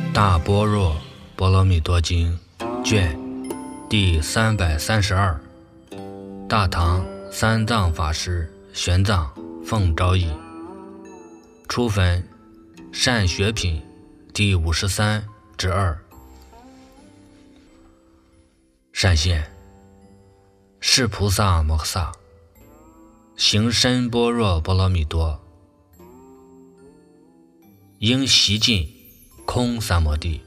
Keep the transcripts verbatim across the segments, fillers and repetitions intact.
大般若波罗蜜多经卷第三百三十二，大唐三藏法师玄奘奉诏译，初分善学品第五十三之二。善现，是菩萨摩诃萨行深般若波罗蜜多，应习尽空三摩地，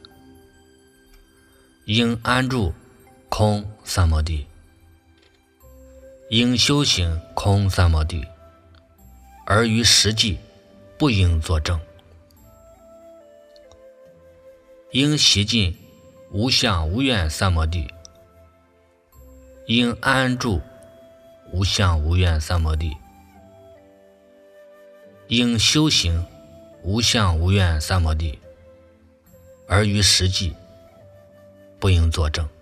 应安住空三摩地，应修行空三摩地，而于实际不应作证。应习尽无相无愿三摩地，应安住无相无愿三摩地，应修行无相无愿三摩地，而于实际不应作证。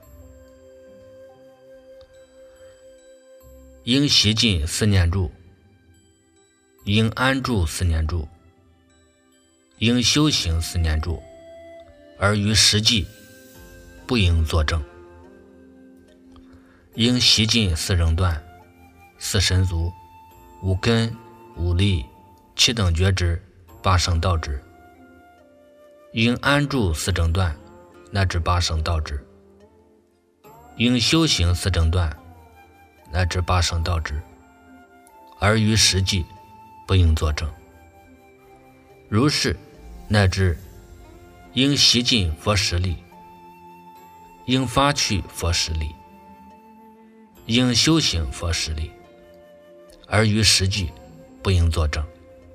应习尽四念住，应安住四念住，应修行四念住，而于实际不应作证。应习尽四正断、四神足、五根、五力、七等觉支、八圣道支，应安住四正断乃至八圣道支，应修行四正断乃至八圣道支，而于实际不应作证。如是乃至应习尽佛实力，应发去佛实力，应修行佛实力，而于实际不应作证。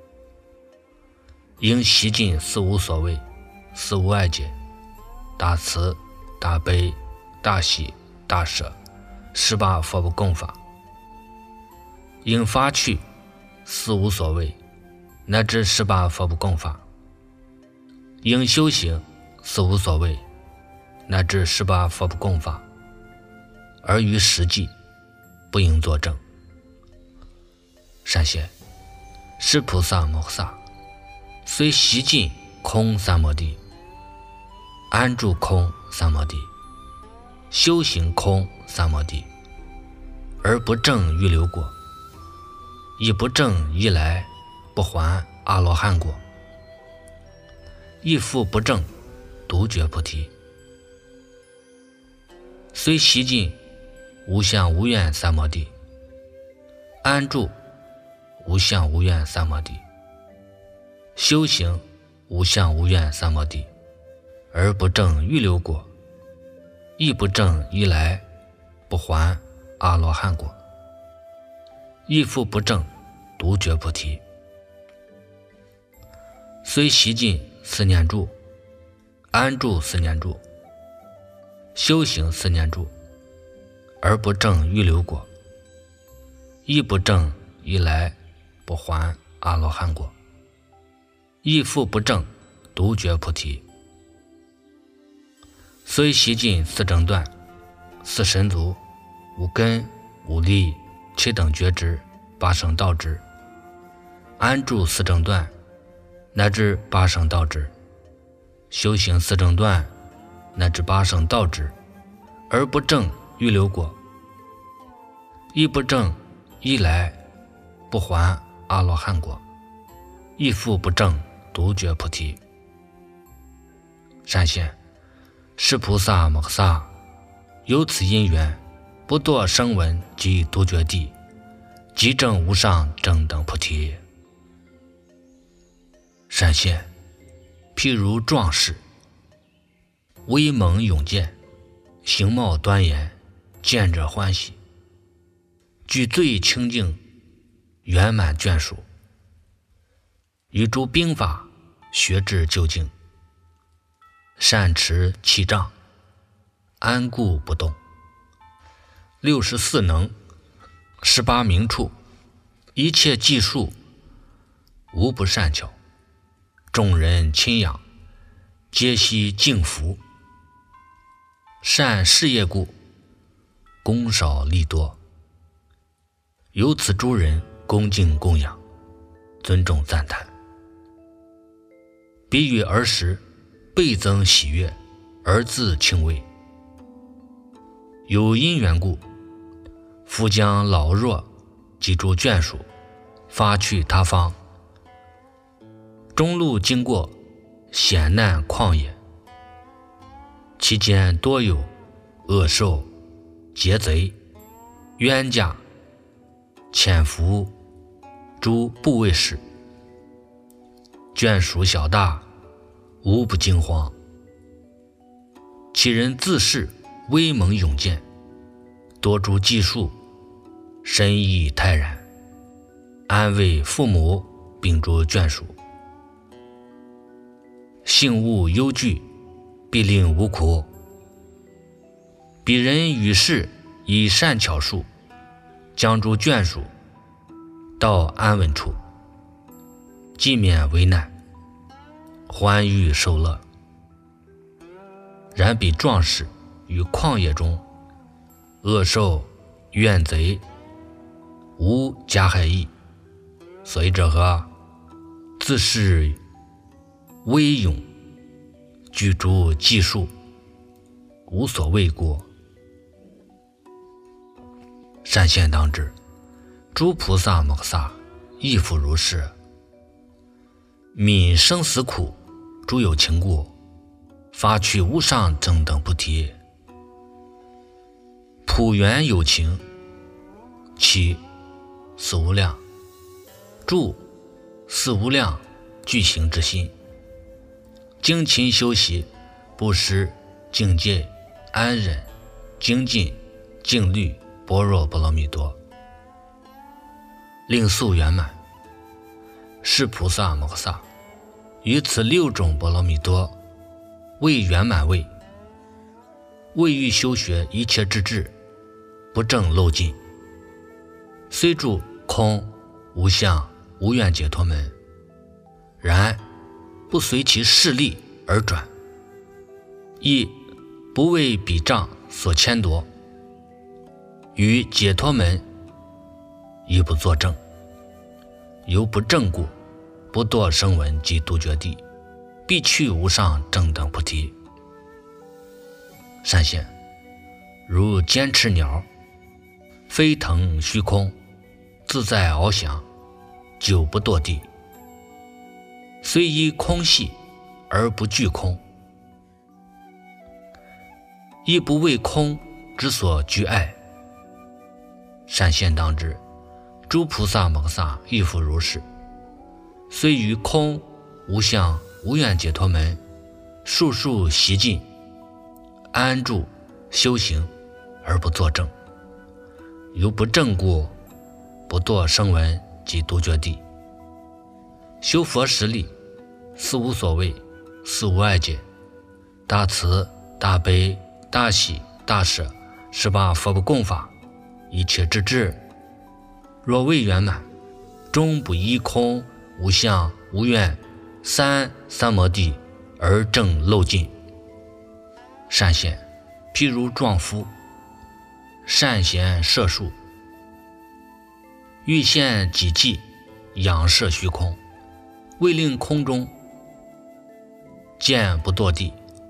应习尽四无所谓、四无碍解、大慈、大悲、大喜、大舍十八佛不共法，应发去四无所谓乃至十八佛不共法，应修行四无所谓乃至十八佛不共法，而于实际不应作证。善现，是菩萨摩诃萨虽习尽空三摩地，安住空三摩地，修行空三摩地，而不证预流果，亦不证一来不还阿罗汉果，亦复不证独觉菩提。虽习尽无相无愿三摩地，安住无相无愿三摩地，修行无相无愿三摩地，而不证预流果，亦不证一来不还阿罗汉果，亦复不证独觉菩提。虽习尽四念住，安住四念住，修行四念住，而不证预流果，亦不证一来不还阿罗汉果，亦复不证独觉菩提。虽习尽四正断、四神足、五根、五力、七等觉支、八圣道支，安住四正断乃至八圣道支，修行四正断乃至八圣道支，而不证预流果，亦不证一来不还阿罗汉果，亦复不证独觉菩提。善现，是菩萨摩诃萨有此因缘，不堕声闻及独觉地，即证无上正等菩提。善现，譬如壮士，威猛勇健，形貌端严，见者欢喜，具最清净圆满眷属，于诸兵法学至究竟，善持气障，安固不动，六十四能，十八明处，一切技术无不善巧，众人亲仰，皆悉敬服。善事业故，功少利多，由此诸人恭敬供养，尊重赞叹。比喻儿时倍增喜悦，而自轻慰。有因缘故，复将老弱及诸眷属发去他方，中路经过险难旷野，其间多有恶兽、劫贼、冤家、潜伏诸部位事，眷属小大，无不惊慌。其人自恃威猛勇健，多诸技术，深意泰然，安慰父母并诸眷属。性恶忧惧，必令无苦。彼人与世以善巧术，将诸眷属到安稳处，既免为难，欢愉受乐。然彼壮士于旷野中，恶兽怨贼无加害意，所以者何？自恃威勇，具诸技术，无所畏故。善现当知，诸菩萨摩诃萨亦复如是。悯生死苦，诸有情故，发去无上正等菩提。普缘有情，其四无量，住四无量具行之心，精勤修习，布施、境界、安忍、精进、静虑、般若波罗蜜多，令速圆满。是菩萨摩诃萨于此六种波罗蜜多为圆满位，为欲修学一切之智，不正漏尽，虽住空无相无愿解脱门，然不随其势力而转，亦不为彼障所牵夺，于解脱门亦不作证，由不正故，不堕声闻及独觉地，必去无上正等菩提。善现，如坚持鸟，飞腾虚空，自在翱翔，久不堕地，虽依空系而不惧空，亦不为空之所居爱。善现当知，诸菩萨摩诃萨亦复如是。虽于空无相无愿解脱门，数数习尽，安住修行，而不作证，由不正故，不堕声闻及独觉地。修佛十力，四无所谓，四无碍解，大慈大悲大喜大舍，十八佛不共法，一切之智，若未圆满，终不依空无相无愿三三摩地而正漏尽。善现，譬如壮夫，善贤摄树，欲现己际，仰摄虚空，为令空中箭不堕地，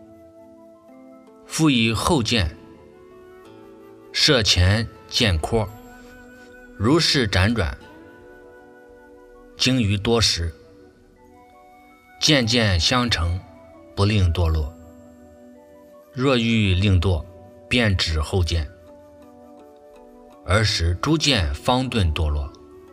复以后箭射前箭阔，如是辗转，经于多时，渐渐相成，不令堕落。若欲令堕，便指后箭，而使诸箭方顿堕落。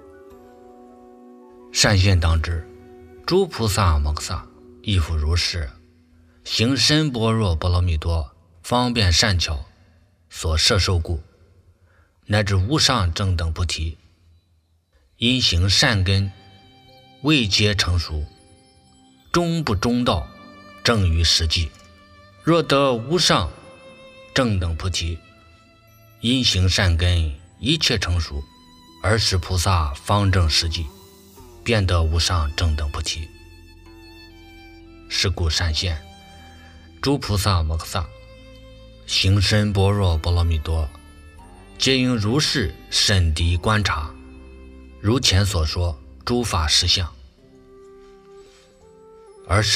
善现当知，诸菩萨摩诃萨亦复如是。行深般若波罗蜜多方便善巧所摄受故，乃至无上正等菩提，因行善根未皆成熟，终不中道，正于实际。若得无上正等菩提，因行善根一切成熟，而使菩萨方正实际，便得无上正等菩提。是故善现，诸菩萨摩诃萨行深般若波罗蜜多，皆应如是审敌观察，如前所说诸法实相，而时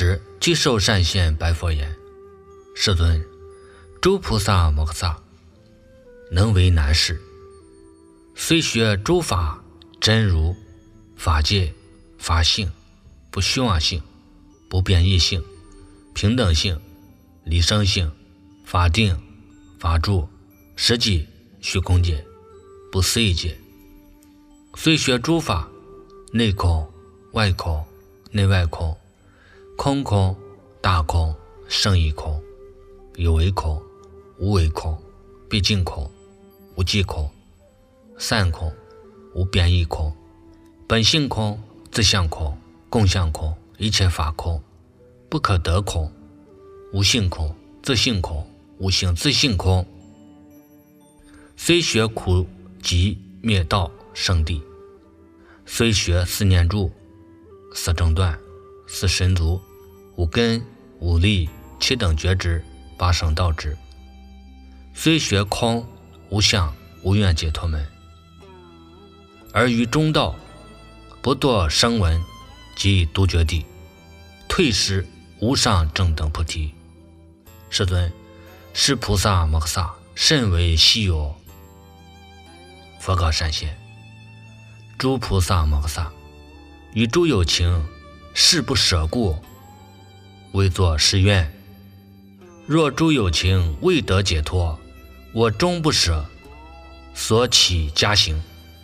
具受善现白佛言：世尊，诸菩萨摩诃萨能为难事，虽学诸法真如、法界、法性、不虚妄性、不变异性、平等性、离生性、法定、法住、实际、虚空界、不思议界，虽学诸法内空、外空、内外空、空空、大空、胜义空、有为空、无为空、毕竟空、无记空、散空、无变异空、本性空、自相空、共相空、一切法空、不可得空、无性空、自性空、无性自性空，虽学苦集灭道圣地，虽学四念住、四正断、四神足、五根、五力、七等觉知、八圣道支，虽学空、无相、无愿解脱门，而于中道不堕声闻及独觉地，退失无上正等菩提。世尊，是菩萨摩诃萨甚为稀有。佛告善现：诸菩萨摩诃萨与诸有情誓不舍故，为作誓愿：若诸有情未得解脱，我终不舍所起加行。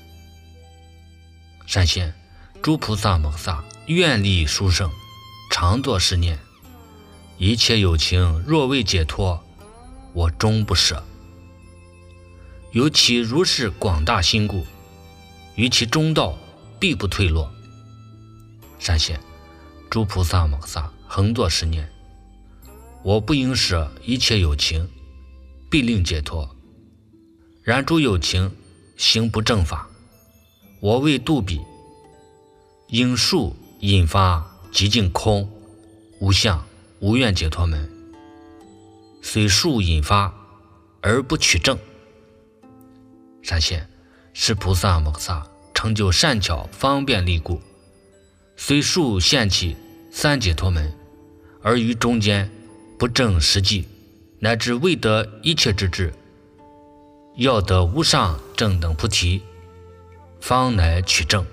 善现，诸菩萨摩诃萨愿力殊胜，常作是念：一切有情若未解脱，我终不舍。由其如是广大心故，于其中道必不退落。善现，诸菩萨摩诃萨恒作是念：我不应舍一切有情，必令解脱。然诸有情行不正法，我为度彼，应数引发极尽空、无相、无愿解脱门，虽数引发而不取正。善现，是菩萨摩诃萨成就善巧方便力故，虽数现起三解脱门，而于中间不正实际，乃至未得一切之智，要得无上正等菩提，方乃取正。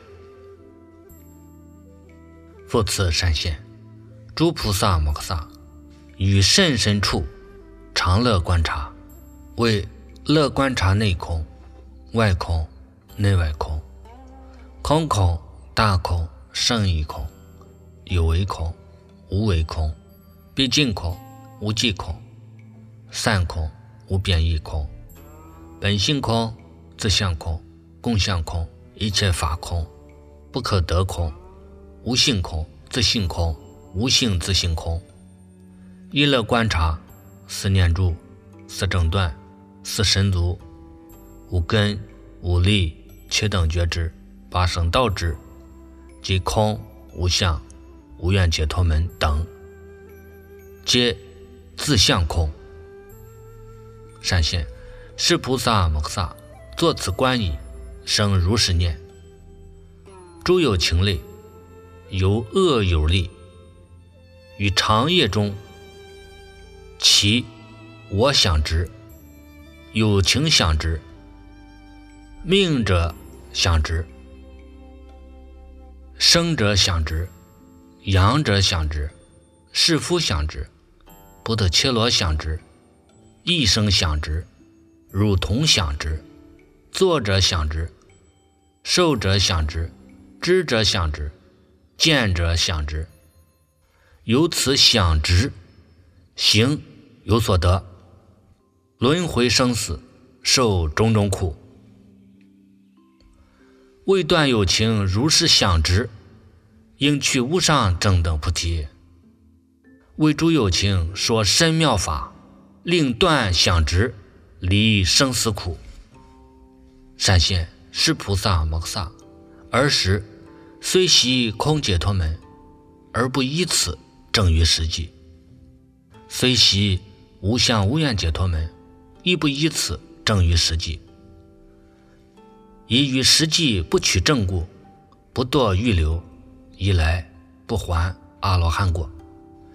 复次善现，诸菩萨摩诃萨于甚深处常乐观察，为乐观察内空、外空、内外空、空空、大空、胜义空、有为空、无为空、毕竟空、无记空、散空、无变异空、本性空、自相空、共相空、一切法空、不可得空、无性空、自性空、无性自性空，一乐观察四念住、四正断、四神足、五根、五力、七等觉知、八圣道支及空、无相、无愿解脱门等，皆自相空。善现，是菩萨摩诃萨作此观已，生如是念：诸有情类，由恶有力，于长夜中，其我想执、有情想执、命者想执、生者想执、养者想执、士夫想执、不得切罗想执、一生想执、乳童想执、作者想执、受者想执、知者想执、见者想执，由此想执行有所得，轮回生死，受种种苦。为断有情如是想执，应去无上正等菩提。为诸有情说深妙法，令断想执，离生死苦。善现，是菩萨摩诃萨尔时虽习空解脱门，而不依此正于实际；虽习无相无愿解脱门，亦不依此正于实际。以于实际不取正故，不堕欲流，以来不还阿罗汉果。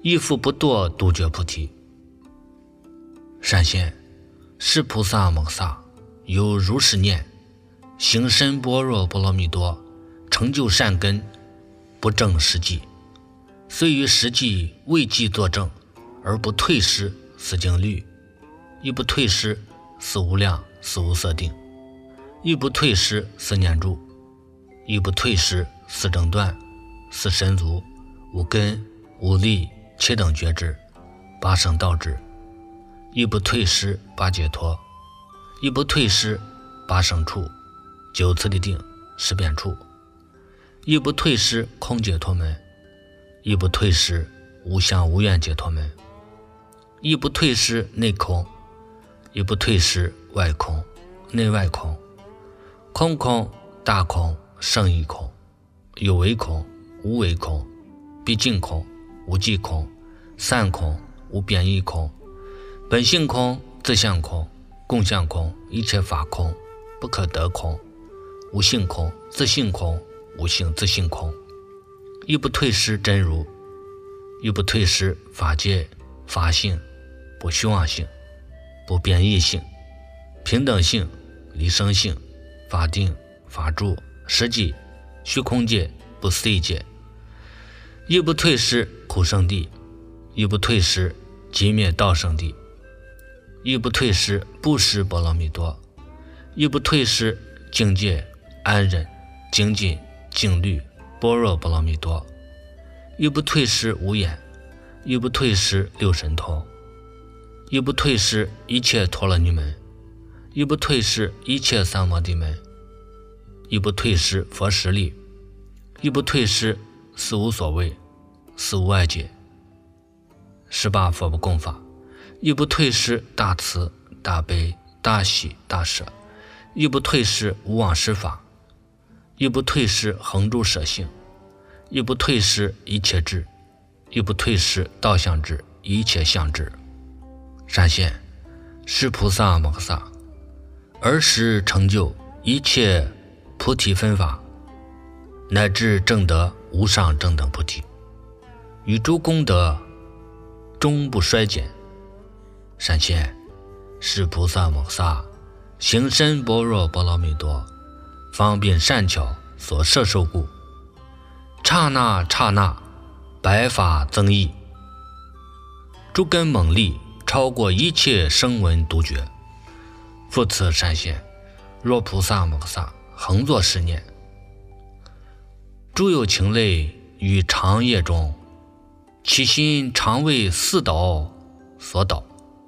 亦复不堕独觉菩提。善现，是菩萨摩诃萨有如是念，行深般若波罗蜜多，成就善根，不正实际，虽于实际未记作证，而不退失四经律，亦不退失四无量四无色定，亦不退失四念住，亦不退失四正断四神足五根五力七等觉知八圣道智，亦不退失八解脱，亦不退失八圣处九次第定十遍处，亦不退失空解脱门，亦不退失无相无愿解脱门，亦不退失内空，亦不退失外空内外空，空空大空胜义空，有为空无为空，毕竟空无际空，散空无变异空，本性空自相空共相空一切法空不可得空，无性空自性空无性自性空，亦不退失真如，亦不退失法界法性不虚妄性不变异性平等性离生性法定法住实际虚空界不思议界，亦不退失苦圣地，亦不退失寂灭道圣地，亦不退失布施波罗蜜多，亦不退失境界安忍精进静虑般若波罗蜜多，亦不退失无眼，亦不退失六神通，亦不退失一切陀罗尼门，亦不退失一切三摩地门，亦不退失佛实力，亦不退失四无所谓四无碍解十八佛不共法，亦不退失大慈大悲大喜大舍，亦不退失无妄施法，亦不退失恒住舍性，亦不退失一切智，亦不退失道相智一切相智。善现，是菩萨摩诃萨尔时成就一切菩提分法，乃至证得无上正等菩提，与诸功德终不衰减。善现，是菩萨摩诃萨行深般若波罗蜜多，方便善巧所摄受故，刹那刹那百法增益，诸根猛力超过一切声闻独觉。复次善现，若菩萨摩诃萨恒作是念，诸有情类于长夜中，其心常为四导所导，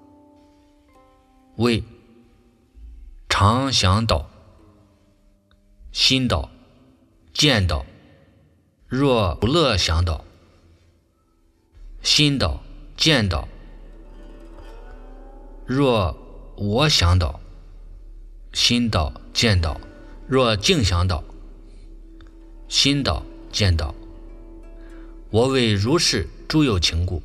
为常想导心导见导，若不乐想导心导见导，若我想导心导见导，若净想导心导见导。我为如是诸有情故，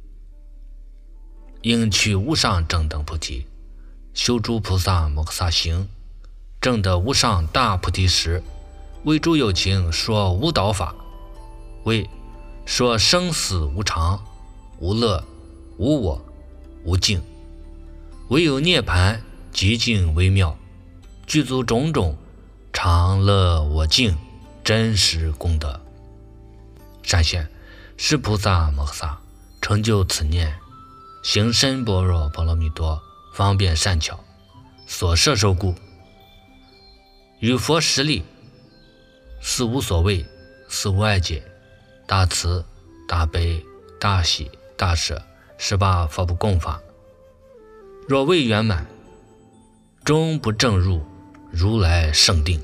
应取无上正等菩提，修诸菩萨摩诃萨行，证得无上大菩提时，为诸有情说无导法，为说生死无常无乐无我无净，唯有涅槃极净微妙，具足种种常乐我净真实功德。善现，是菩萨摩诃萨成就此念，行深般若波罗蜜多，方便善巧所摄受故，与佛实力四无所谓四无碍解大慈大悲大喜大舍十八佛不共法，若未圆满，终不正入如来圣定。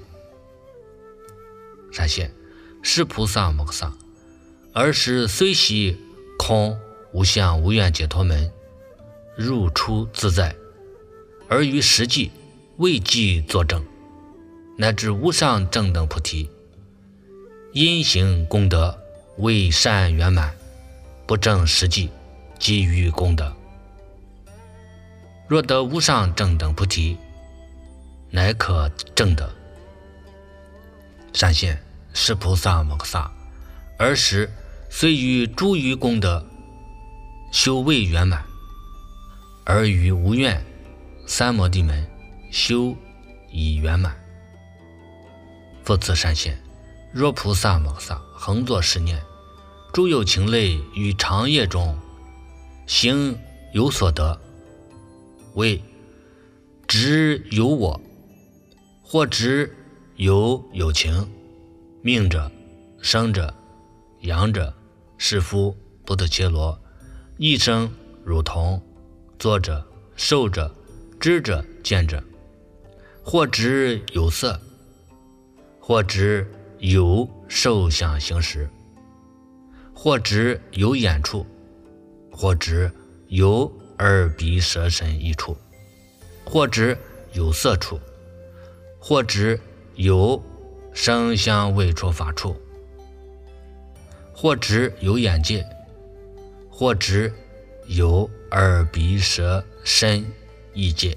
善现，是菩萨摩诃萨尔时虽习空无相无愿解脱门，入出自在，而于实际未记作证，乃至无上正等菩提，因行功德未善圆满，不正实际基于功德。若得无上正等菩提，乃可证得。善现，是菩萨摩诃萨尔时虽于诸余功德修未圆满，而于无愿三摩地门修已圆满。复次善现，若菩萨摩诃萨恒作是念，诸有情类于长夜中行有所得，为执有我，或执有有情，命者、生者、阳者、士夫、不得伽罗、一生、如同、作者、受者、知者、见者，或执有色，或执有受想行识，或执有眼处，或执有耳鼻舌身意处，或执有色处，或执有声香味触法处，或执有眼界，或执有耳鼻舌身意界，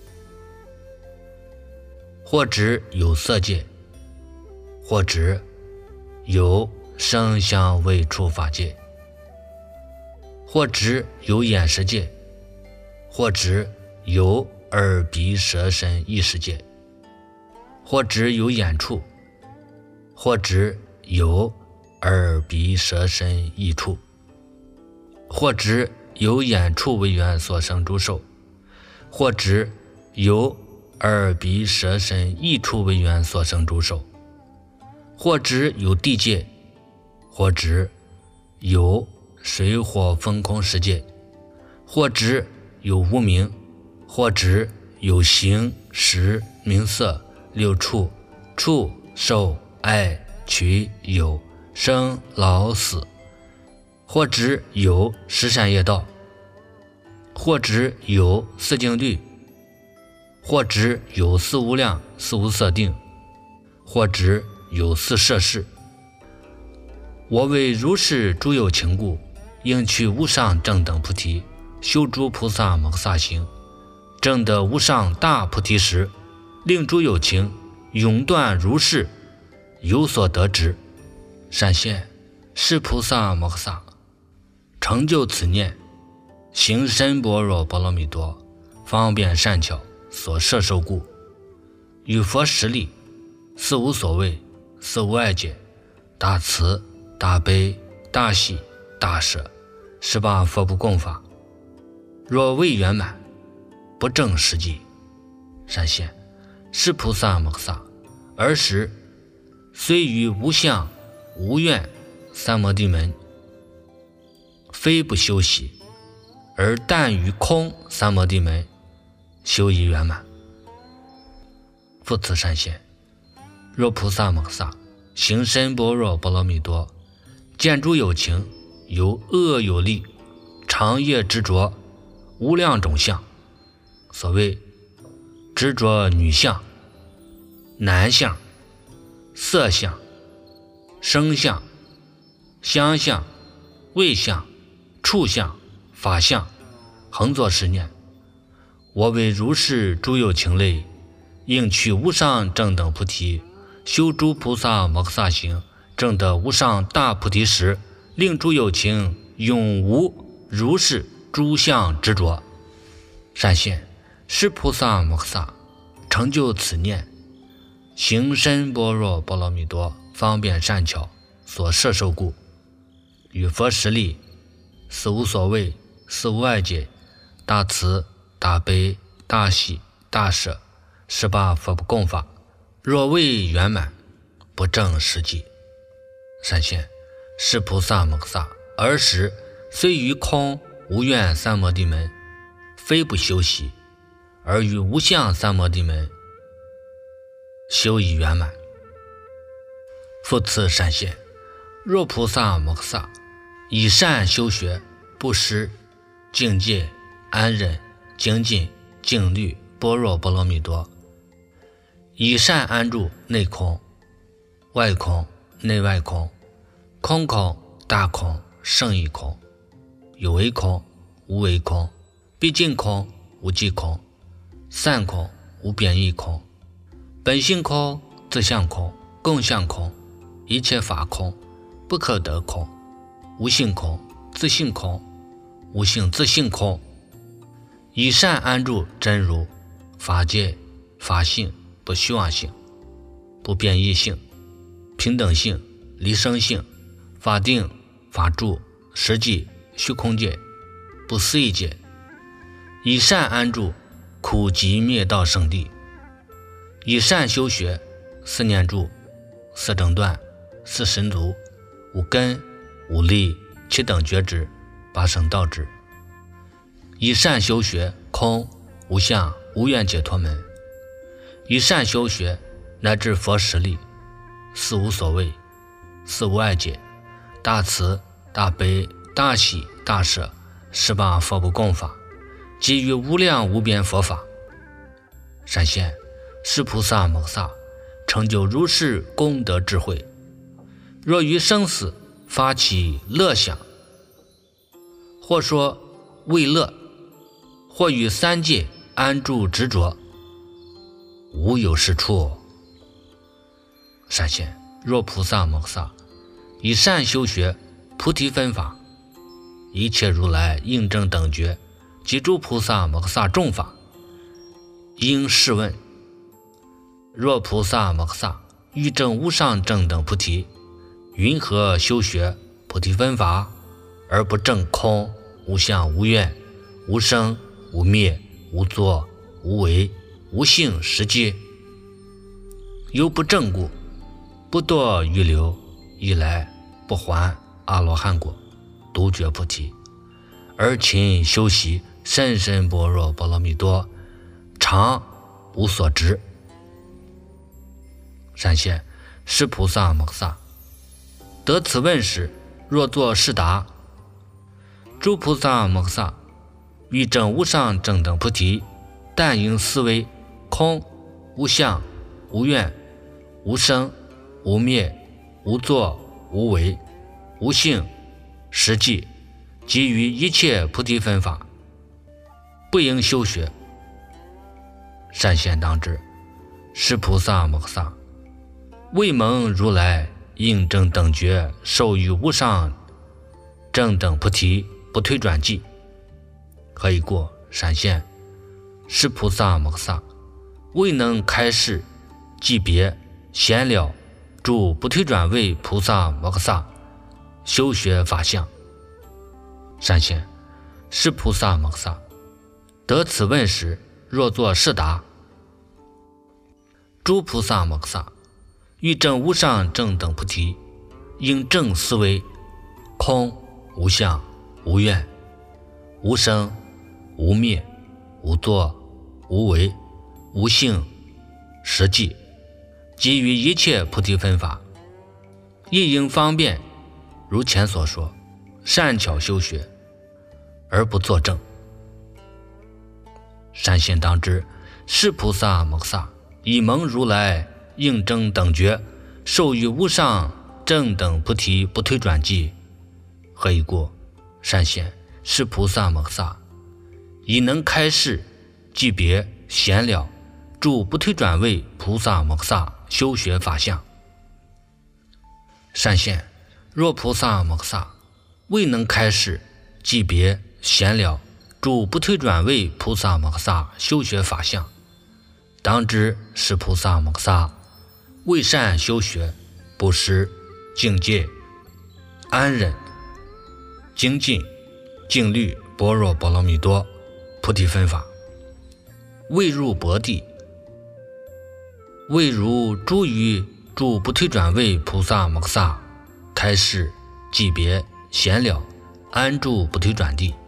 或执有色界，或执有声香味触法界，或执有眼识界，或执有耳鼻舌身意识界，或执有眼处，或执有耳鼻舌身意处，或执有眼处为缘所生诸受，或执有耳鼻舌身意处为缘所生诸受，或执有地界，或执有水火风空世界，或执有无明，或执有形识名色六处触受爱取有生老死，或执有十善业道，或执有四境律，或执有四无量四无色定，或执有四摄事。我为如是诸有情故，应取无上正等菩提，修诸菩萨摩诃萨行，证得无上大菩提时，令诸有情永断如是有所得之。善现，是菩萨摩诃萨成就此念，行深般若波罗蜜多方便善巧所摄受故，与佛实力，四无所谓，四无碍解，大慈大悲大喜大舍，十八佛不共法，若未圆满，不正实际。善现，是菩萨摩诃萨尔时虽于无相无愿三摩地门非不修习，而但于空三摩地门修已圆满。复次善现，若菩萨摩诃萨行深般若波罗蜜多，见诸有情有恶有利，长夜执着无量种相，所谓执着女相、男相、色相、声相、香相、味相、触相、法相，恒作是念，我为如是诸有情类，应取无上正等菩提，修诸菩萨摩诃萨行，证得无上大菩提时，令诸有情永无如是诸相执着。善现，是菩萨摩诃萨成就此念，行深般若波罗蜜多方便善巧所摄受故，与佛实力，四无所谓，四无碍解，大慈大悲大喜大舍，十八佛不共法，若未圆满，不正实际。善现，是菩萨摩诃萨尔时虽于空无愿三摩地门非不修习，而于无相三摩地门修已圆满。复次善现，若菩萨摩诃萨以善修学，布施、境界、安忍、精进、静虑、般若波罗蜜多，以善安住内空、外空、内外空、空空、大空、胜义空、有为空、无为空、毕竟空、无际空、散空、无变异空、本性空、自相空、共相空、一切法空、不可得空、无性空、自性空、 无性自性空，以善安住真如，法界法性不虚妄性，不变异性，平等性，离生性，法定法住实际虚空界，不思议界，以善安住苦集灭道圣地，以善修学四念住，四正断，四神足，五根五力，七等觉知，八圣道智，以善修学空无相无愿解脱门，以善修学乃至佛实力，四无所谓，四无碍解，大慈大悲大喜大舍，十八佛不共法，给予无量无边佛法。闪现是菩萨摩诃萨成就如是功德智慧，若于生死发起乐想，或说为乐，或于三界安住执着，无有是处。闪现若菩萨摩诃萨以善修学菩提分法，一切如来应正等觉及诸菩萨摩诃萨众法，应试问：若菩萨摩诃萨欲证无上正等菩提，云何修学菩提分法，而不证空无相无愿无生无灭无作无为无性实际？犹不证故，不堕欲流，一来不还阿罗汉果，独觉菩提，而勤修习深深般若波罗蜜多，常无所执。闪现是菩萨摩诃萨得此问时，若作是答：诸菩萨摩诃萨欲证无上正等菩提，但应思维空无相无愿无生无灭无作无为无性实际，给予一切菩提分法，不应修学。闪现当知是菩萨摩诃萨未蒙如来应正等觉授予无上正等菩提不退转记。何以故？闪现是菩萨摩诃萨未能开示记别显了诸不退转位菩萨摩诃萨修学法相。闪现是菩萨摩诃萨得此问时，若作是答：诸菩萨摩诃萨欲证无上正等菩提，应正思维空无相无愿无生无灭无作无为无性实际，给予一切菩提分法，亦应方便如前所说，善巧修学而不作证。闪现当知是菩萨摩诃萨以蒙如来应正等觉授予无上正等菩提不退转记。何以故？闪现是菩萨摩诃萨已能开示记别显了诸不退转位菩萨摩诃萨修学法相。闪现若菩萨摩诃萨未能开示记别显了诸不退转位菩萨摩诃萨修学法相，当知是菩萨摩诃萨未善修学布施境界安忍精进静虑般若波罗蜜多菩提分法，未入薄地，未如诸于诸不退转位菩萨摩诃萨开示记别显了安住不退转地。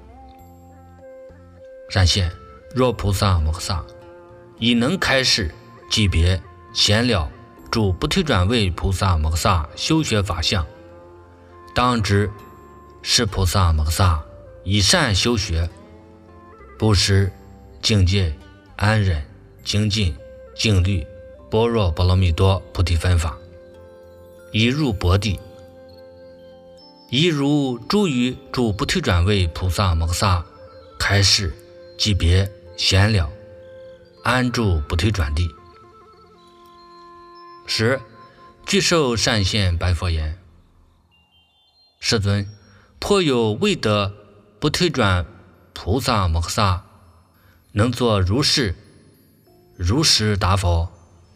闪现若菩萨摩诃萨已能开示记别显了诸不退转位菩萨摩诃萨修学法相，当知是菩萨摩诃萨以善修学布施境界安忍精进静虑般若波罗蜜多菩提分法，已入薄地，亦如诸于诸不退转位菩萨摩诃萨开示记别显了安住不退转地。十具受善现白佛言：世尊，颇有未得不退转菩萨摩诃萨能作如是如实答否？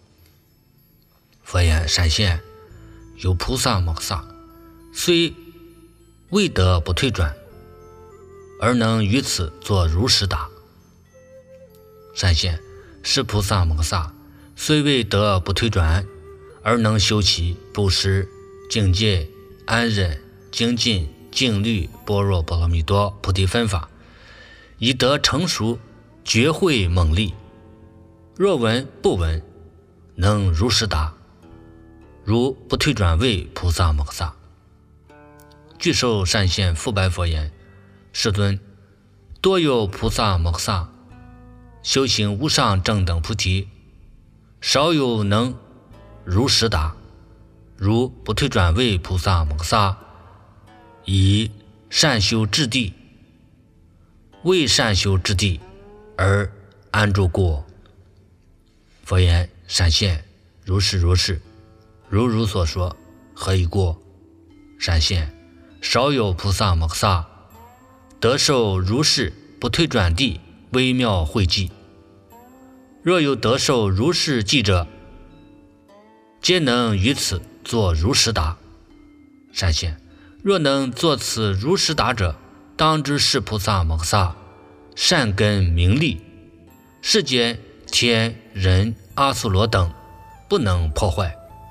佛言：闪现，有菩萨摩诃萨虽未得不退转，而能于此作如实答。闪现，是菩萨摩诃萨虽未得不退转，而能修其布施、境界、安忍、精进、静虑、般若波罗蜜多菩提分法，以得成熟觉慧猛力。若闻不闻，能如实答。如不退转为菩萨摩诃萨。具受善现复白佛言：世尊，多有菩萨摩诃萨修行无上正等菩提，少有能如实答。如不退转为菩萨摩诃萨，以善修之地，为善修之地而安住故。佛言：闪现，如是如是，如如所说，何以故？闪现，少有菩萨摩诃萨得受如是不退转地微妙慧记。若有得受如是记者，皆能于此作如实答。闪现，若能作此如实答者，当知是菩萨摩诃萨善根明利，世间天人阿修罗等不能破坏。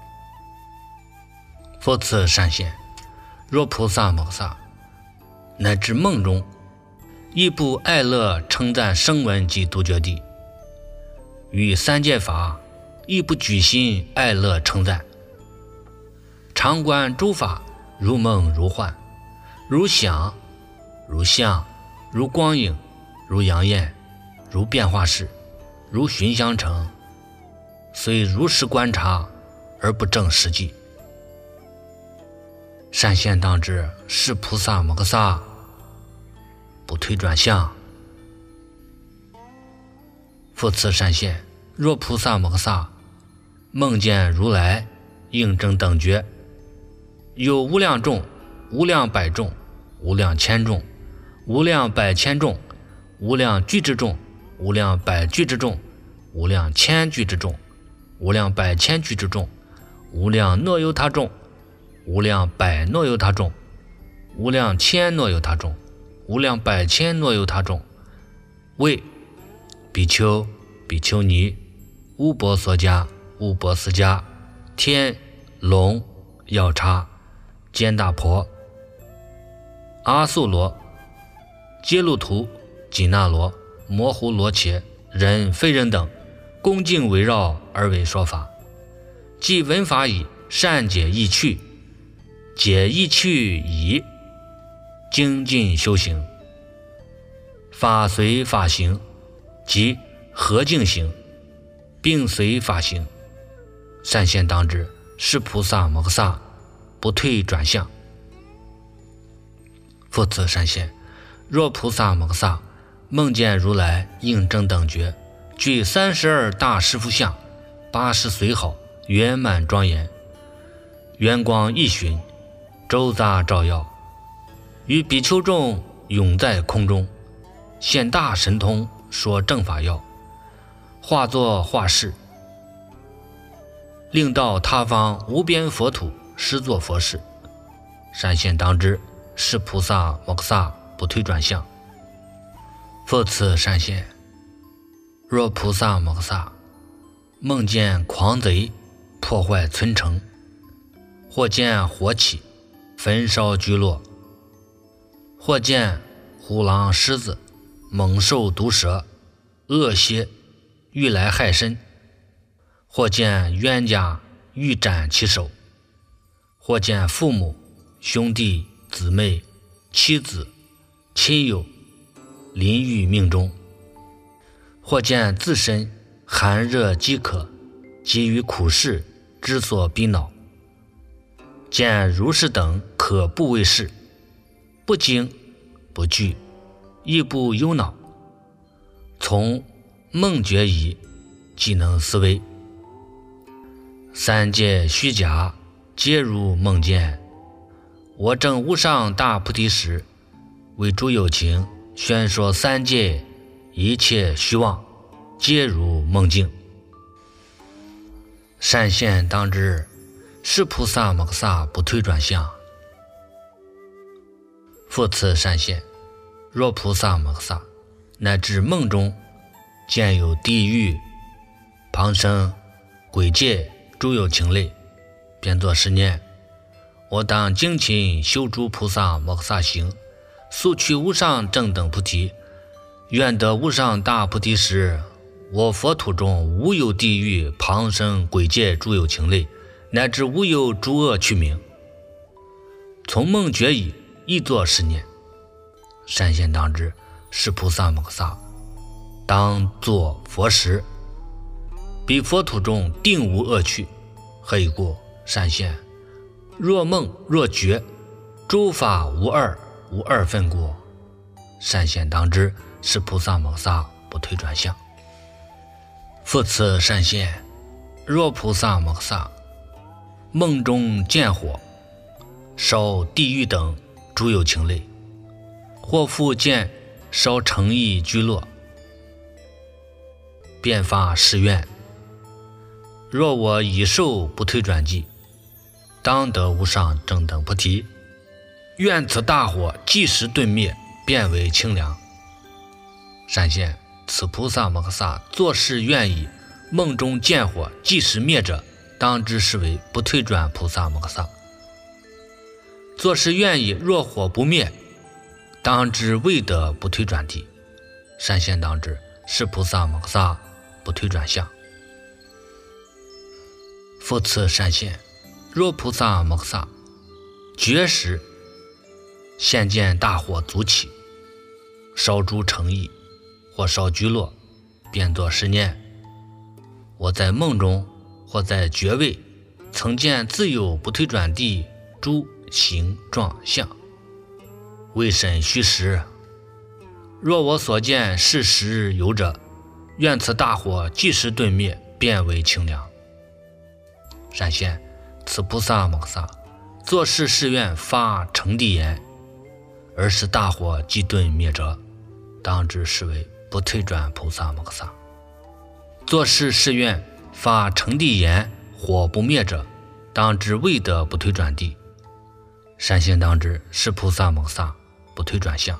复次闪现，若菩萨摩诃萨乃至梦中亦不爱乐称赞声闻及独觉地，与三界法亦不举心爱乐称赞，常观诸法如梦如幻，如想如相，如光影，如阳焰，如变化事，如寻香城，虽如实观察而不证实际。闪现当知是菩萨摩诃萨不退转相。复次闪现，若菩萨摩诃萨梦见如来应证等觉，有无量众、无量百众、无量千众、无量百千众、无量俱之众、无量百俱之众、无量千俱之众、无量百千俱之众、无量诺由他众、无量百诺由他众、无量千诺由他众、无量百千诺由他众，为比丘、比丘尼、乌婆娑迦、乌婆斯迦、天、龙、药叉、坚大婆、阿素罗、揭路图、紧那罗、摩呼罗伽、人非人等，恭敬围绕而为说法。即闻法已，善解意趣，解意趣已，精进修行，法随法行，即合境行，并随法行。善现当知是菩萨摩诃萨不退转相。复次闪现，若菩萨摩诃萨梦见如来应证等觉，具三十二大师父相，八十随好，圆满庄严，圆光一旬，周匝照耀，与比丘众永在空中，现大神通，说正法要，化作化世，令到他方无边佛土施作佛事。闪现当知是菩萨摩诃萨不退转相。复次闪现，若菩萨摩诃萨梦见狂贼破坏村城，或见火起焚烧居落，或见虎狼狮子猛兽毒蛇恶蝎欲来害身，或见冤家欲斩其手，或见父母兄弟姊妹妻子亲友临于命中，或见自身寒热饥渴及于苦事之所逼恼，见如是等可怖畏事，不惊不惧，亦不忧恼，从梦觉已，即能思维。三界虚假，皆如梦见。我证无上大菩提时， 为诸有情宣说三界一切虚妄，皆如梦境。善现当知，是菩萨摩诃萨不退转相。复次善现，若菩萨摩诃萨乃至梦中见有地狱、旁生、鬼界诸有情类，便作是念：我当精勤修诸菩萨摩诃萨行，速去无上正等菩提。愿得无上大菩提时，我佛土中无有地狱、旁生、鬼界诸有情类，乃至无有诸恶趣名。从梦觉已，亦作是念：善现当知，是菩萨摩诃萨当作佛时，彼佛土中定无恶趣。何以故？善现，若梦若觉，诸法无二，无二分故。善现当知，是菩萨摩诃萨不退转相。复次善现，若菩萨摩诃萨梦中见火烧地狱等诸有情类，或复见烧城邑居落，便发誓愿：若我已受不退转际，当得无上正等菩提。愿此大火即时顿灭，变为清凉。善现，此菩萨摩诃萨作是愿已，梦中见火即时灭者，当知是为不退转菩萨摩诃萨。作是愿已，若火不灭，当知未得不退转地。善现当知，是菩萨摩诃萨不退转相。复次善现，若菩萨摩诃萨觉时现见大火足起，烧诸城邑，或烧居落，便作是念：我在梦中或在觉位，曾见自有不退转地诸形状相，未审虚实。若我所见是实有者，愿此大火即时顿灭，变为清凉。善现，此菩萨摩诃萨作是誓愿发成地言，而使大火即顿灭者，当知是为不退转菩萨摩诃萨。作是誓愿发成地言，火不灭者，当知未得不退转地。善现当知，是菩萨摩诃萨不退转相。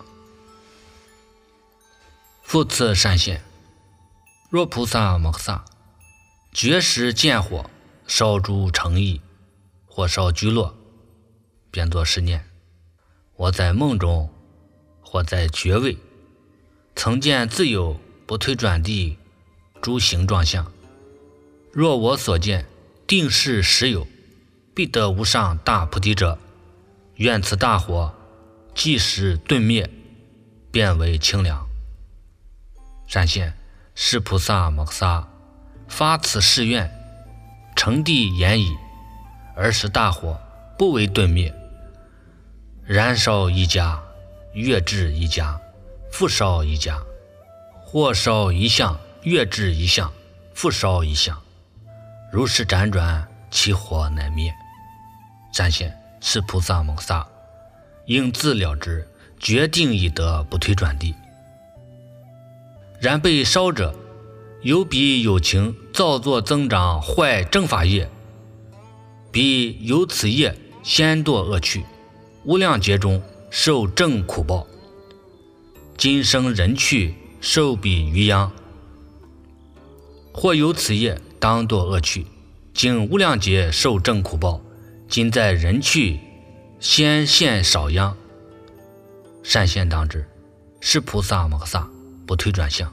复次善现，若菩萨摩诃萨觉时见火烧诸城邑，或烧居落，便作是念：我在梦中或在觉位，曾见自有不退转地诸形状相。若我所见定是实有，必得无上大菩提者，愿此大火即时顿灭，变为清凉。善现，是菩萨摩诃萨发此誓愿，成地言已，而使大火不为顿灭，燃烧一家，跃至一家，复烧一家，或烧一项，跃至一项，复烧一项，如是辗转，其火乃灭。善现，是菩萨摩诃萨应自了知，决定已得不退转地。然被烧者，有彼有情造作增长坏正法业，彼有此业先堕恶趣，无量劫中受正苦报，今生人去受彼余殃。或有此业当堕恶趣，经无量劫受正苦报，今在人去先现少殃。善现当知，是菩萨摩诃萨不退转相。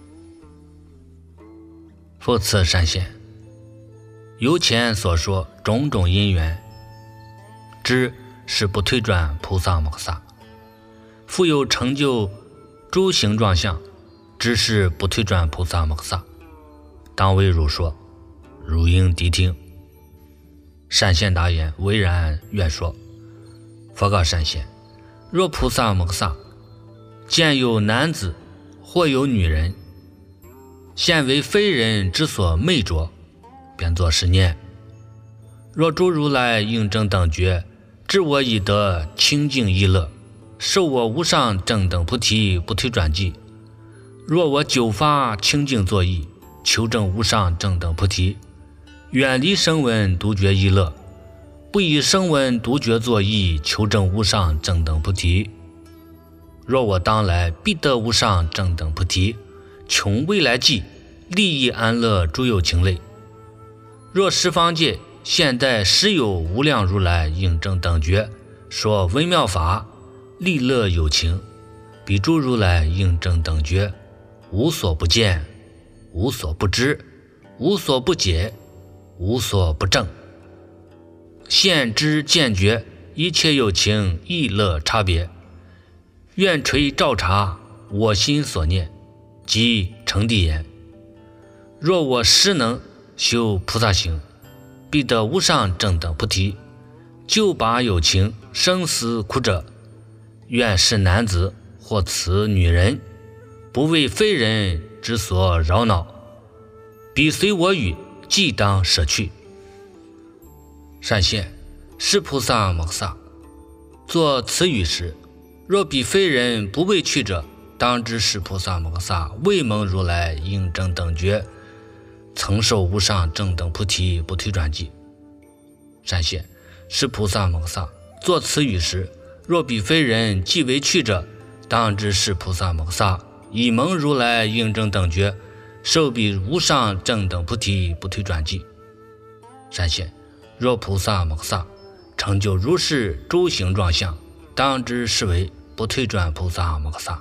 复次善现，由前所说种种因缘，知是不退转菩萨摩诃萨。复有成就诸形状相，知是不退转菩萨摩诃萨。当为汝说，汝应谛听。善现答言：唯然，愿说。佛告善现：若菩萨摩诃萨见有男子或有女人，现为非人之所昧着，便作是念：若诸如来应正等觉，知我已得清净意乐， 受我无上正等菩提不退转际。若我久发清净作意，求证无上正等菩提，远离声闻独觉意乐，不以声闻独觉作意，求证无上正等菩提。若我当来必得无上正等菩提，穷未来际，利益安乐诸有情类。若十方界现代实有无量如来应正等觉，说微妙法，利乐有情，彼诸如来应正等觉，无所不见，无所不知，无所不解，无所不证，现知见觉，一切有情意乐差别，愿垂照察我心所念，即成地言。若我实能修菩萨行，必得无上正等菩提，救拔有情生死苦者，愿是男子或此女人，不为非人之所扰恼，彼随我语，即当舍去。善现，是菩萨摩诃萨作此语时，若彼非人不为去者，当知是菩萨摩诃萨未蒙如来应正等觉，曾受无上正等菩提不退转际。善现，是菩萨摩诃萨作此语时，若彼非人既为去者，当知是菩萨摩诃萨已蒙如来应正等觉，受彼无上正等菩提不退转际。善现，若菩萨摩诃萨成就如是诸行状相，当知是为不退转菩萨摩诃萨。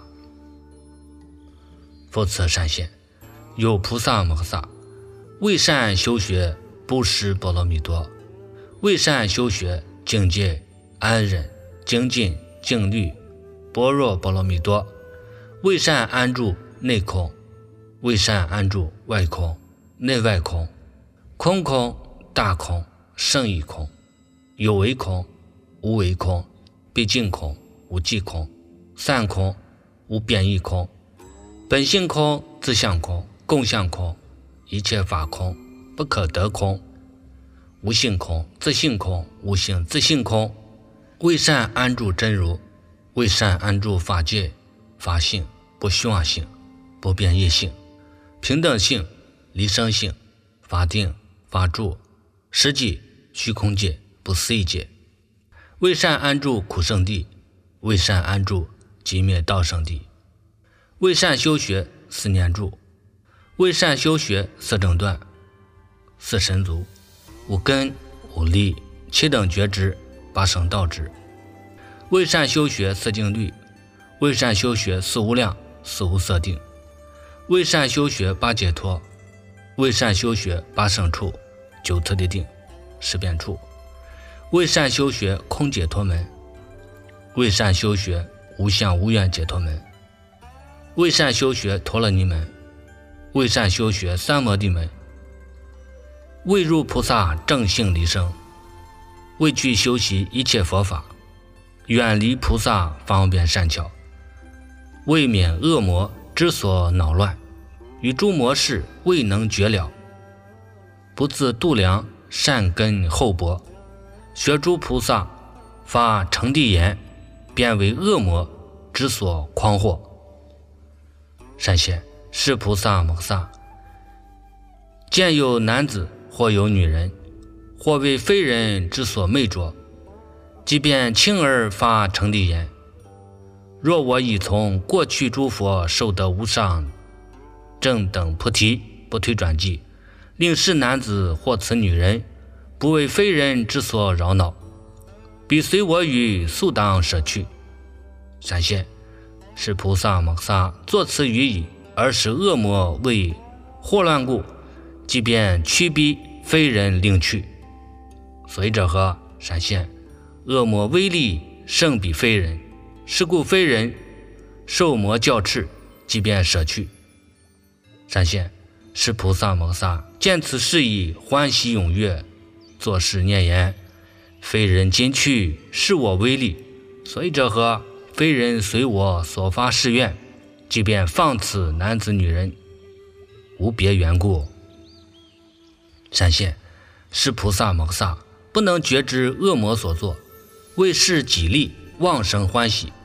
复次善现，有菩萨摩诃萨为善修学布施波罗蜜多，为善修学境界安忍精进静虑般若波罗蜜多，为善安住内空，为善安住外空，内外空，空空大空胜义空，有为空无为空，毕竟空无际空，散空无变异空，本性空自相空共相空，一切法空不可得空，无性空自性空无性自性空，为善安住真如，为善安住法界法性不虚妄性不变异性平等性离生性法定法住实际虚空界不思议界，为善安住苦圣地，为善安住寂灭道圣地，为善修学四念住，为善修学四正断四神足五根五力七等觉知八圣道知，为善修学四静虑，为善修学四无量四无色定，为善修学八解脱，为善修学八圣处九次第定十变处，为善修学空解脱门，为善修学无相无愿解脱门，为善修学陀罗尼门，为善修学三摩地门，为入菩萨正性离生，为去修习一切佛法，远离菩萨方便善巧，为免恶魔之所恼乱，与诸魔事未能绝了，不自度量善根厚薄，学诸菩萨发成地言，便为恶魔之所诳惑。善现，是菩萨摩诃萨见有男子或有女人，或为非人之所魅着，即便轻而发成地言，若我已从过去诸佛受得无上正等菩提不退转际，令是男子或此女人不为非人之所扰恼，彼随我语，速当舍去。善现，是菩萨摩诃萨作此语已，而使恶魔为惑乱故，即便驱逼非人令去。所以者何？善现，恶魔威力胜比非人，是故非人受魔教斥，即便舍去。善现，是菩萨摩诃萨见此事已，欢喜踊跃，作是念言：非人今去，是我威力。所以者何？非人随我所发誓愿，即便放此男子女人，无别缘故。善现，是菩萨摩诃萨不能觉知恶魔所作，为是己利妄生欢喜，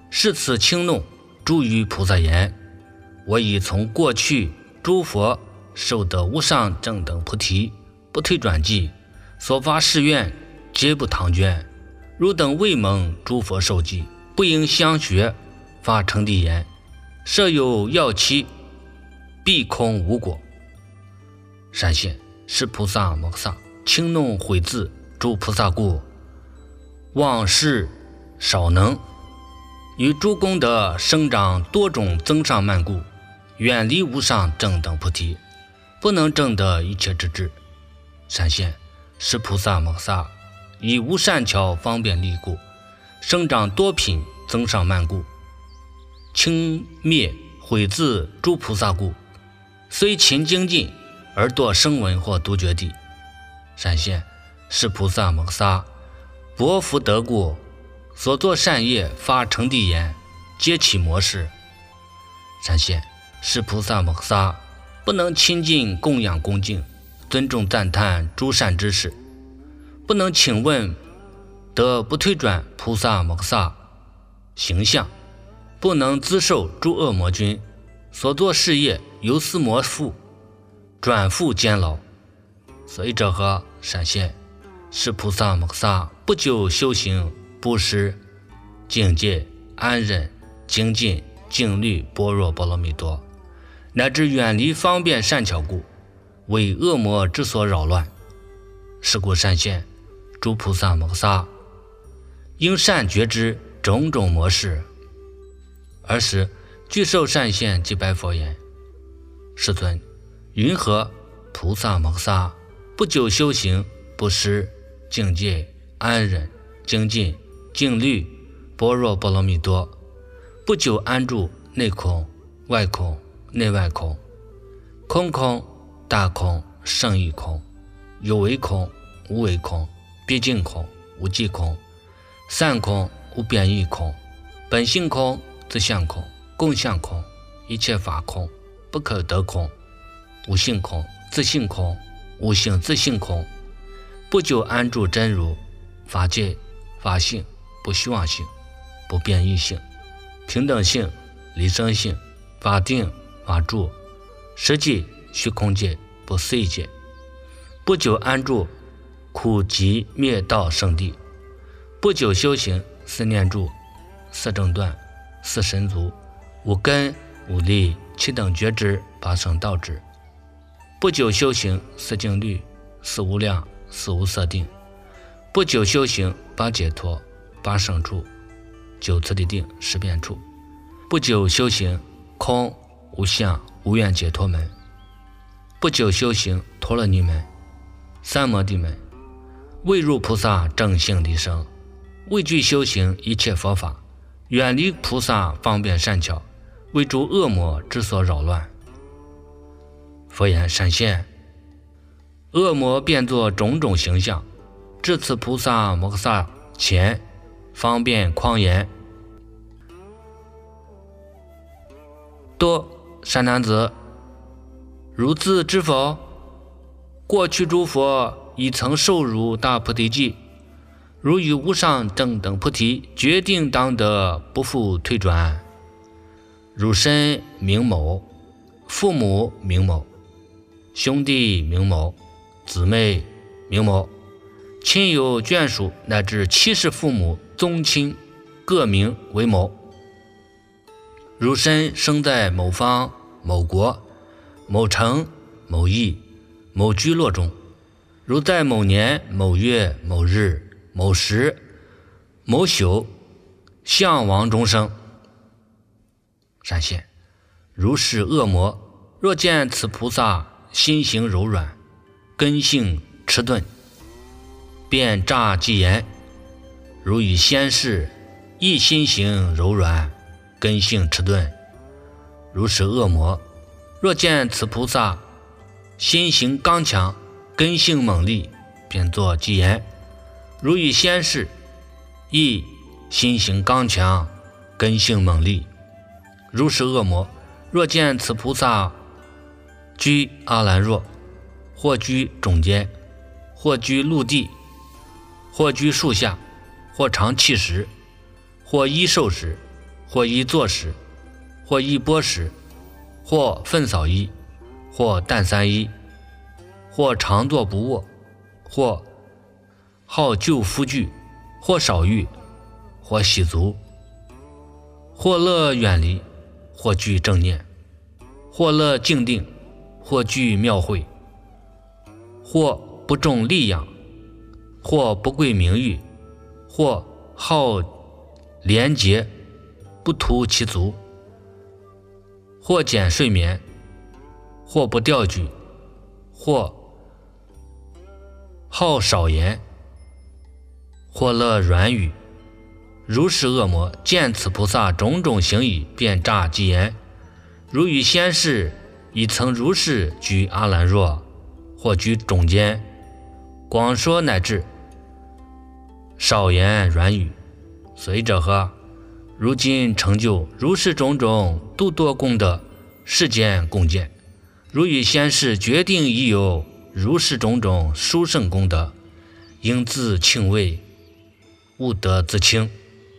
是此轻怒，诸于菩萨言：我已从过去诸佛受得无上正等菩提，不退转计，所发誓愿，皆不唐捐。汝等未蒙诸佛受记，不应相学，发成地言：设有药期，必空无果。闪现是菩萨摩诃萨轻弄悔自诸菩萨故，忘事少能，与诸功德生长多种增上慢故，远离无上正等菩提，不能证得一切之智。闪现是菩萨摩诃萨以无善巧方便力故，生长多品增上慢故，轻灭悔自诸菩萨故，虽勤精进而堕声闻或独觉地。闪现是菩萨摩诃萨薄福德故，所作善业发成地言，皆起模式。闪现是菩萨摩诃萨不能亲近供养恭敬，尊重赞叹诸善之事，不能请问得不退转菩萨摩诃萨形象，不能资受诸恶魔君，所作事业由斯魔复，转复监牢。所以者何？闪现是菩萨摩诃萨不久修行布施、境界、安忍、精进、静虑、般若波罗蜜多，乃至远离方便善巧故，为恶魔之所扰乱。是故闪现诸菩萨摩诃萨应善觉知种种模式。尔时具受闪现，即白佛言：世尊，云何菩萨摩诃萨不久修行布施、境界、安忍、精进、静虑、般若波罗蜜多，不久安住内空、外空、内外空，空空、大空、胜义空，有为空、无为空，毕竟空、无际空，散空、无边义空，本性空、自相空、共相空，一切法空、不可得空，无性空、自性空、无性自性空，不久安住真如，法界、法性、不虚妄性、不变异性、平等性、离生性、法定、法住、实际、虚空界、不思议界，不久安住苦集灭道圣地，不久修行四念住、四正断、四神足、五根、五力、七等觉知、八圣道智，不久修行四静虑、四无量、四无色定，不久修行八解脱、八胜处、九次第定、十变处，不久修行空、无相、无愿解脱门，不久修行陀罗尼门、三摩地门，未入菩萨正性离生，未具修行一切佛法，远离菩萨方便善巧，为诸恶魔之所扰乱。佛言：闪现，恶魔变作种种形象，至此菩萨摩诃萨前，方便匡言：多善男子，汝自知否？过去诸佛已曾受汝大菩提记，汝与无上正等菩提，决定当得不复退转。汝身名某，父母名某，兄弟名某，姊妹名某，亲友眷属乃至七世父母宗亲，各名为某。汝身生在某方某国某城某邑某居落中，如在某年某月某日某时某宿相王中生。闪现，如是恶魔若见此菩萨心行柔软，根性迟钝，便诈伎言：如与先世亦心行柔软，根性迟钝。如是恶魔若见此菩萨心行刚强，根性猛力，便作伎言：如与先世亦心行刚强，根性猛力。如是恶魔若见此菩萨居阿兰若，或居种间，或居陆地，或居树下，或常弃食，或衣受食， 或衣坐食，或衣钵食，或粪扫衣，或淡三衣，或常坐不卧，或好旧夫具，或少欲，或喜足，或乐远离，或具正念，或乐静定，或具妙慧，或不重利养，或不贵名誉，或好廉洁，不图其足，或简睡眠，或不钓举，或好少言，或乐软语。如是恶魔见此菩萨种种行仪，便诈即言：如与先世已曾如是居阿兰若，或居中间，广说乃至少言软语，随者何？如今成就如是种种度多功德，世间共见。如与先世决定已有如是种种殊胜功德，应自庆畏，勿得自轻。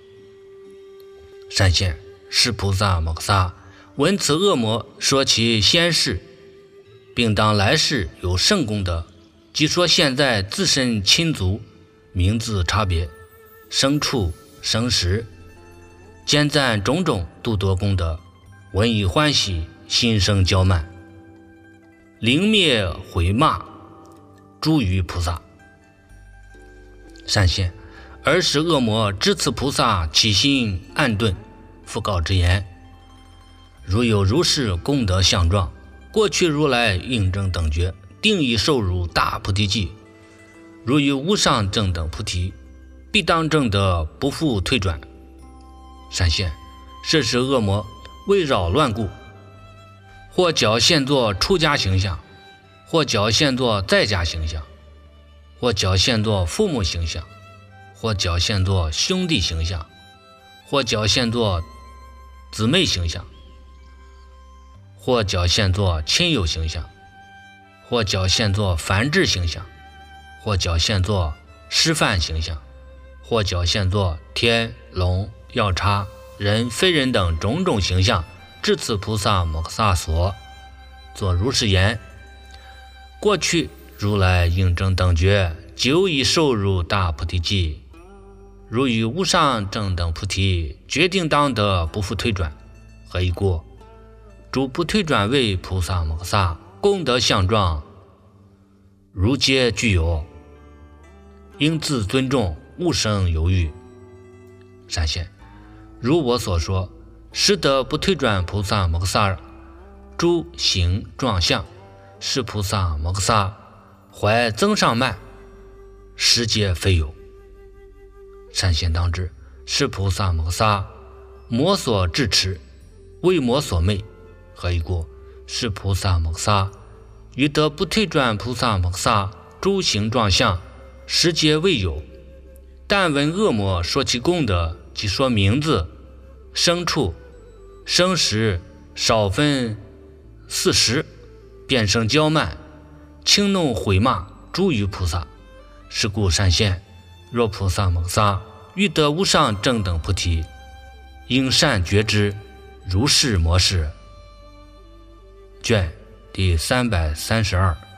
善现，是菩萨摩诃萨闻此恶魔说其先世，并当来世有圣功德，即说现在自身亲族名字差别，生处生时，兼赞种种度多功德，闻以欢喜，心生骄慢，凌灭毁骂诸于菩萨。善现，尔时恶魔知此菩萨起心暗顿，复告之言：如有如是功德相状，过去如来应正等觉，定已受汝大菩提记。如于无上正等菩提，必当正得不复退转。善现，是时恶魔为扰乱故，或矫现作出家形象，或矫现作在家形象，或矫现作父母形象，或矫现作兄弟形象，或矫现作姊妹形象，或矫现作亲友形象，或矫现作繁殖形象，或矫现作师范形象，或矫现作天龙药叉人非人等种种形象，至此菩萨摩诃萨所作如是言：过去如来应正等觉，久已受入大菩提记。如与无上正等菩提，决定当得不复退转。何以故？诸不退转为菩萨摩诃萨功德相状，如皆具有，应自尊重，勿生犹豫。善现，如我所说，实得不退转菩萨摩诃萨诸行状相，是菩萨摩诃萨怀增上慢，实皆非有。善现当知，是菩萨摩诃萨魔所智持，为魔所昧。何以故？是菩萨摩诃萨于得不退转菩萨摩诃萨诸行状相，实皆未有。但闻恶魔说其功德，即说名字、生处、生时少分四十，便生骄慢，轻弄毁骂诸于菩萨。是故善现，若菩萨摩诃萨欲得无上正等菩提，应善觉知如是模式。卷第三百三十二。